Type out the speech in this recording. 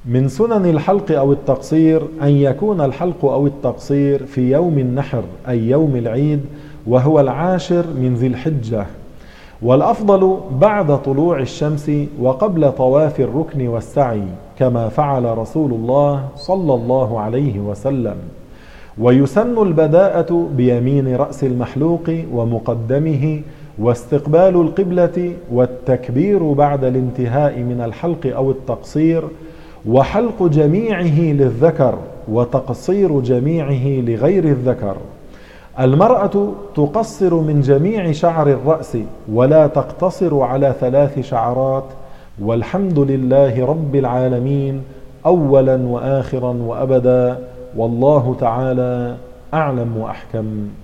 من سنن الحلق أو التقصير أن يكون الحلق أو التقصير في يوم النحر أي يوم العيد، وهو 10 من ذي الحجة، والأفضل بعد طلوع الشمس وقبل طواف الركن والسعي كما فعل رسول الله صلى الله عليه وسلم. ويسن البداءة بيمين رأس المحلوق ومقدمه واستقبال القبلة والتكبير بعد الانتهاء من الحلق أو التقصير، وحلق جميعه للذكر وتقصير جميعه لغير الذكر. المرأة تقصر من جميع شعر الرأس ولا تقتصر على 3 شعرات. والحمد لله رب العالمين أولا وآخرا وأبدا، والله تعالى أعلم وأحكم.